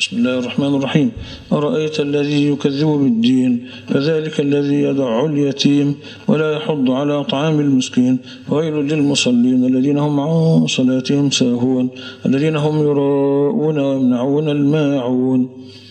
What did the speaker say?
بسم الله الرحمن الرحيم. أرأيت الذي يكذب بالدين فذلك الذي يدع اليتيم ولا يحض على طعام المسكين ويل للمصلين الذين هم عن صلاتهم ساهون الذين هم يراءون ويمنعون الماعون.